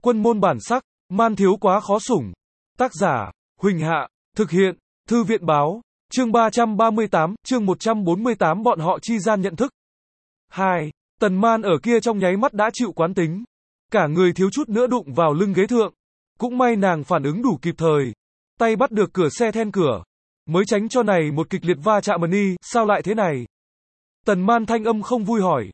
Quân môn bản sắc, man thiếu quá khó sủng. Tác giả, Huỳnh Hạ, thực hiện, Thư viện báo, chương 338, chương 148 bọn họ chi gian nhận thức. 2. Tần Man ở kia trong nháy mắt đã chịu quán tính. Cả người thiếu chút nữa đụng vào lưng ghế thượng. Cũng may nàng phản ứng đủ kịp thời. Tay bắt được cửa xe then cửa. Mới tránh cho này một kịch liệt va chạm ni, sao lại thế này? Tần Man thanh âm không vui hỏi.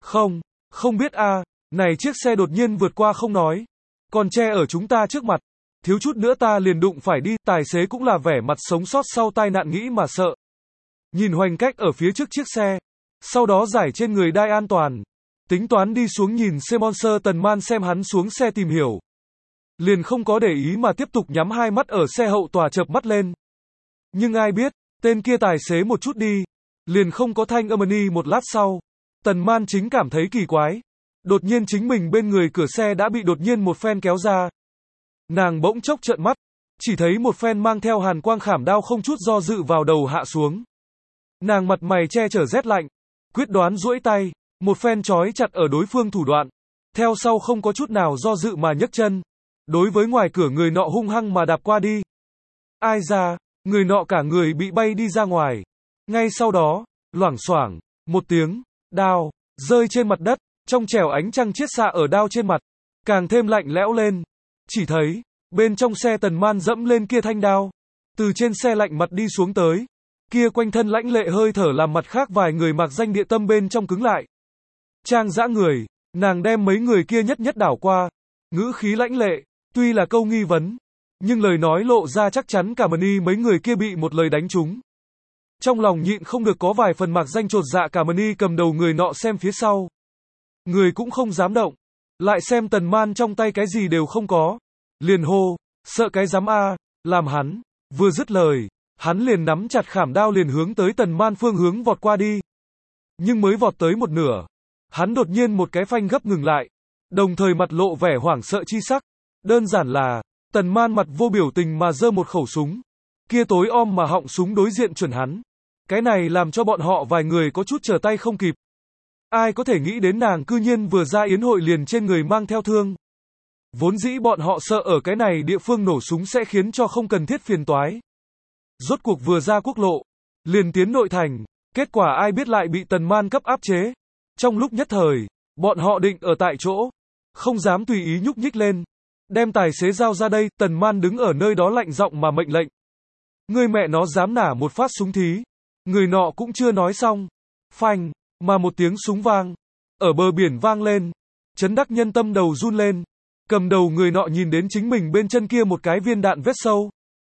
Không biết a, này chiếc xe đột nhiên vượt qua không nói. Còn che ở chúng ta trước mặt. Thiếu chút nữa ta liền đụng phải đi, tài xế cũng là vẻ mặt sống sót sau tai nạn nghĩ mà sợ. Nhìn hoành cách ở phía trước chiếc xe. Sau đó giải trên người đai an toàn. Tính toán đi xuống nhìn Semonser. Tần Man xem hắn xuống xe tìm hiểu. Liền không có để ý mà tiếp tục nhắm hai mắt ở xe hậu tòa chợp mắt lên. Nhưng ai biết, tên kia tài xế một chút đi. Liền không có thanh âm ni một lát sau. Tần Man chính cảm thấy kỳ quái. Đột nhiên chính mình bên người cửa xe đã bị đột nhiên một phen kéo ra. Nàng bỗng chốc trợn mắt. Chỉ thấy một phen mang theo hàn quang khảm đao không chút do dự vào đầu hạ xuống. Nàng mặt mày che chở rét lạnh. Quyết đoán duỗi tay. Một phen trói chặt ở đối phương thủ đoạn. Theo sau không có chút nào do dự mà nhấc chân. Đối với ngoài cửa người nọ hung hăng mà đạp qua đi. Ai ra, người nọ cả người bị bay đi ra ngoài. Ngay sau đó, loảng xoảng, một tiếng, đao, rơi trên mặt đất, trong trẻo ánh trăng chiết xạ ở đao trên mặt. Càng thêm lạnh lẽo lên. Chỉ thấy, bên trong xe Tần Man dẫm lên kia thanh đao. Từ trên xe lạnh mặt đi xuống tới. Kia quanh thân lãnh lệ hơi thở làm mặt khác vài người mặc danh địa tâm bên trong cứng lại. Trang dã người, nàng đem mấy người kia nhất nhất đảo qua. Ngữ khí lãnh lệ, tuy là câu nghi vấn. Nhưng lời nói lộ ra chắc chắn cả mani mấy người kia bị một lời đánh trúng. Trong lòng nhịn không được có vài phần mặc danh chột dạ. Cả mani cầm đầu người nọ xem phía sau. Người cũng không dám động. Lại xem Tần Man trong tay cái gì đều không có. Liền hô, sợ cái dám a, làm hắn. Vừa dứt lời, hắn liền nắm chặt khảm đao liền hướng tới Tần Man phương hướng vọt qua đi. Nhưng mới vọt tới một nửa, hắn đột nhiên một cái phanh gấp ngừng lại. Đồng thời mặt lộ vẻ hoảng sợ chi sắc. Đơn giản là, Tần Man mặt vô biểu tình mà giơ một khẩu súng. Kia tối om mà họng súng đối diện chuẩn hắn. Cái này làm cho bọn họ vài người có chút trở tay không kịp. Ai có thể nghĩ đến nàng cư nhiên vừa ra yến hội liền trên người mang theo thương. Vốn dĩ bọn họ sợ ở cái này địa phương nổ súng sẽ khiến cho không cần thiết phiền toái. Rốt cuộc vừa ra quốc lộ, liền tiến nội thành, kết quả ai biết lại bị Tần Man cấp áp chế. Trong lúc nhất thời, bọn họ định ở tại chỗ, không dám tùy ý nhúc nhích lên. Đem tài xế giao ra đây, Tần Man đứng ở nơi đó lạnh giọng mà mệnh lệnh. Người mẹ nó dám nả một phát súng thí. Người nọ cũng chưa nói xong. Phanh, mà một tiếng súng vang. Ở bờ biển vang lên. Chấn đắc nhân tâm đầu run lên. Cầm đầu người nọ nhìn đến chính mình bên chân kia một cái viên đạn vết sâu.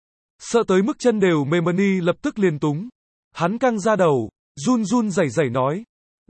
Sợ tới mức chân đều mềm ni lập tức liền túng. Hắn căng ra đầu, run run rẩy rẩy nói.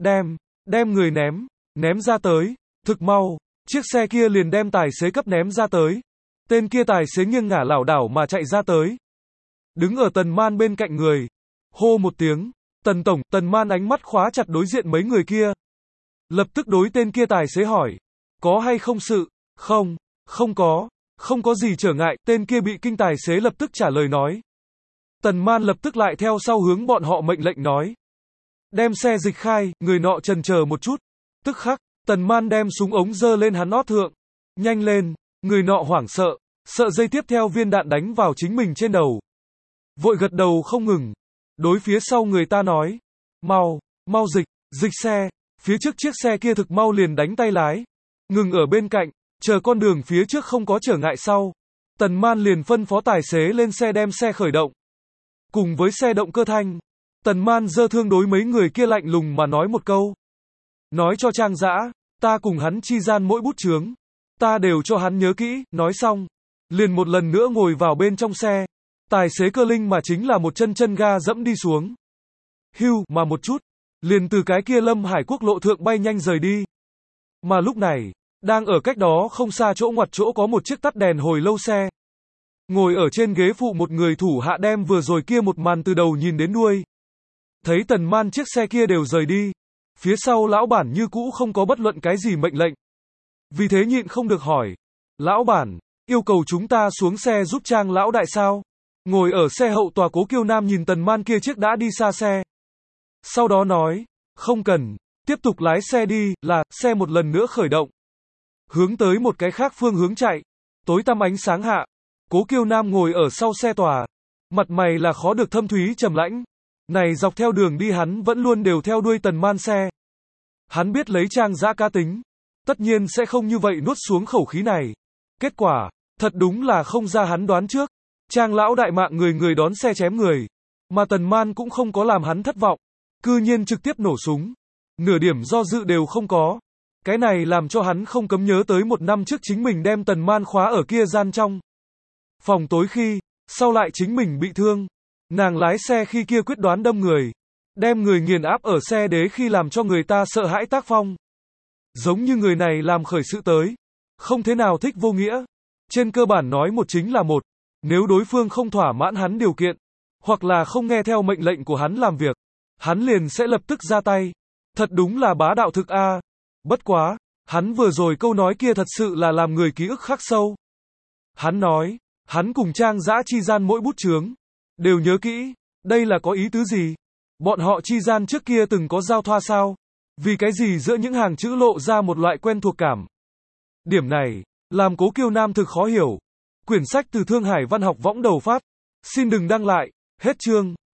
Đem người ném ra tới. Thực mau, chiếc xe kia liền đem tài xế cấp ném ra tới. Tên kia tài xế nghiêng ngả lảo đảo mà chạy ra tới. Đứng ở Tần Man bên cạnh người. Hô một tiếng. Tần tổng, Tần Man ánh mắt khóa chặt đối diện mấy người kia. Lập tức đối tên kia tài xế hỏi. Có hay không sự? Không có gì trở ngại. Tên kia bị kinh tài xế lập tức trả lời nói. Tần Man lập tức lại theo sau hướng bọn họ mệnh lệnh nói. Đem xe dịch khai. Người nọ chần chờ một chút. Tức khắc, Tần Man đem súng ống giơ lên hắn nót thượng. Nhanh lên. Người nọ hoảng sợ giây tiếp theo viên đạn đánh vào chính mình trên đầu. Vội gật đầu không ngừng. Đối phía sau người ta nói. Mau dịch xe. Phía trước chiếc xe kia thực mau liền đánh tay lái. Ngừng ở bên cạnh, chờ con đường phía trước không có trở ngại sau. Tần Man liền phân phó tài xế lên xe đem xe khởi động. Cùng với xe động cơ thanh. Tần Man giơ thương đối mấy người kia lạnh lùng mà nói một câu. Nói cho Trang Dã, ta cùng hắn chi gian mỗi bút chướng. Ta đều cho hắn nhớ kỹ, nói xong. Liền một lần nữa ngồi vào bên trong xe. Tài xế cơ linh mà chính là một chân ga dẫm đi xuống. Hưu mà một chút. Liền từ cái kia Lâm Hải quốc lộ thượng bay nhanh rời đi. Mà lúc này, đang ở cách đó không xa chỗ ngoặt chỗ có một chiếc tắt đèn hồi lâu xe. Ngồi ở trên ghế phụ một người thủ hạ đem vừa rồi kia một màn từ đầu nhìn đến đuôi. Thấy Tần Man chiếc xe kia đều rời đi. Phía sau lão bản như cũ không có bất luận cái gì mệnh lệnh. Vì thế nhịn không được hỏi. Lão bản, yêu cầu chúng ta xuống xe giúp Trang lão đại sao? Ngồi ở xe hậu tòa Cố Kiêu Nam nhìn Tần Man kia chiếc đã đi xa xe. Sau đó nói, không cần, tiếp tục lái xe đi, là, xe một lần nữa khởi động. hướng tới một cái khác phương hướng chạy. Tối tăm ánh sáng hạ, Cố Kiêu Nam ngồi ở sau xe tòa, mặt mày là khó được thâm thúy trầm lãnh. Này dọc theo đường đi hắn vẫn luôn đều theo đuôi Tần Man xe. Hắn biết lấy Trang Dã cá tính, tất nhiên sẽ không như vậy nuốt xuống khẩu khí này. Kết quả, thật đúng là không ra hắn đoán trước. Trang lão đại mạng người người đón xe chém người, mà Tần Man cũng không có làm hắn thất vọng, cư nhiên trực tiếp nổ súng. Nửa điểm do dự đều không có. Cái này làm cho hắn không cấm nhớ tới 1 năm trước chính mình đem Tần Man khóa ở kia gian trong phòng tối khi, sau lại chính mình bị thương. Nàng lái xe khi kia quyết đoán đâm người, đem người nghiền áp ở xe đế khi làm cho người ta sợ hãi tác phong. Giống như người này làm khởi sự tới, không thế nào thích vô nghĩa. Trên cơ bản nói một chính là một, nếu đối phương không thỏa mãn hắn điều kiện, hoặc là không nghe theo mệnh lệnh của hắn làm việc, hắn liền sẽ lập tức ra tay. Thật đúng là bá đạo thực a. Bất quá, hắn vừa rồi câu nói kia thật sự là làm người ký ức khắc sâu. Hắn nói, hắn cùng Trang Dã chi gian mỗi bút chướng, đều nhớ kỹ, đây là có ý tứ gì? Bọn họ chi gian trước kia từng có giao thoa sao? Vì cái gì giữa những hàng chữ lộ ra một loại quen thuộc cảm? Điểm này, làm Cố Kiêu Nam thực khó hiểu. Quyển sách từ Thương Hải Văn học võng đầu phát. Xin đừng đăng lại, hết chương.